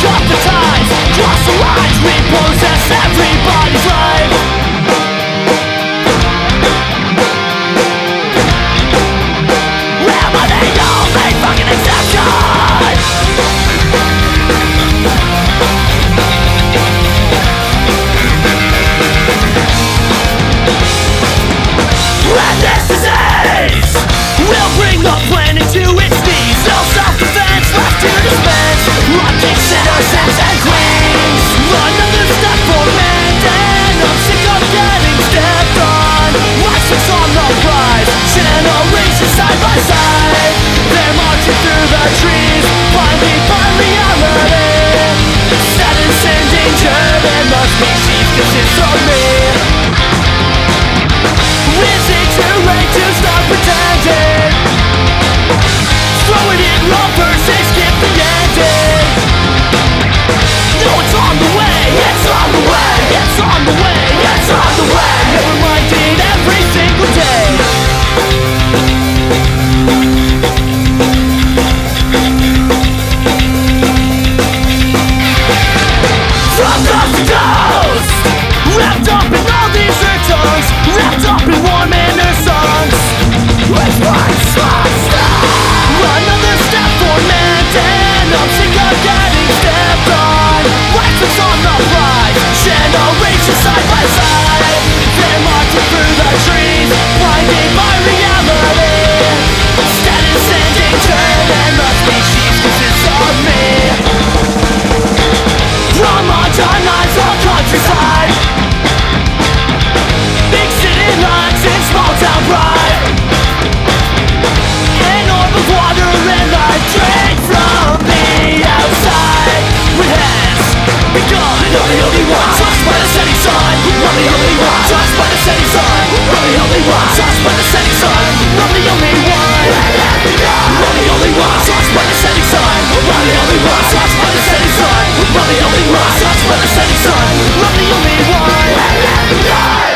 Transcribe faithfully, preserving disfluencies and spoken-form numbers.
up the ties, cross the lines, repossess everybody's life. Am I the only fucking exception? And this disease will bring the planet to its knees. No self-defense left to dispense, rocking citizens and queens. Another step for man, and I'm sick of getting stepped on. Life is on the rise, generations side by side. They're marching through the trees, blinded by reality. Status in danger, and the species consists of me. Is it too late to stop pretending? Throwing it wrong versus skip the ending. No, it's on the way, it's on the way, it's on the way, it's on the way. Never mind it every single day. From coast to coast, wrapped up in all these returns, wrapped up in warm inner songs. Which one's faster? Another step for man, and I'm sick of getting stepped on. Life is on the rise, generations side by side. They're marching through the trees, blinded by reality. Status and danger, and the species consists of me. From marginalized all countryside, big city lights and small town pride. An orb of water and life drained from the outside. It has begun. I'm the only one touched by the setting sun. I'm the only one touched by the setting sun. I'm the only one touched by the setting sun. I'm the only one. I'm the only one touched by the setting sun. I'm the only one touched by the setting sun. I'm the only one touched by the setting sun. I'm the only one.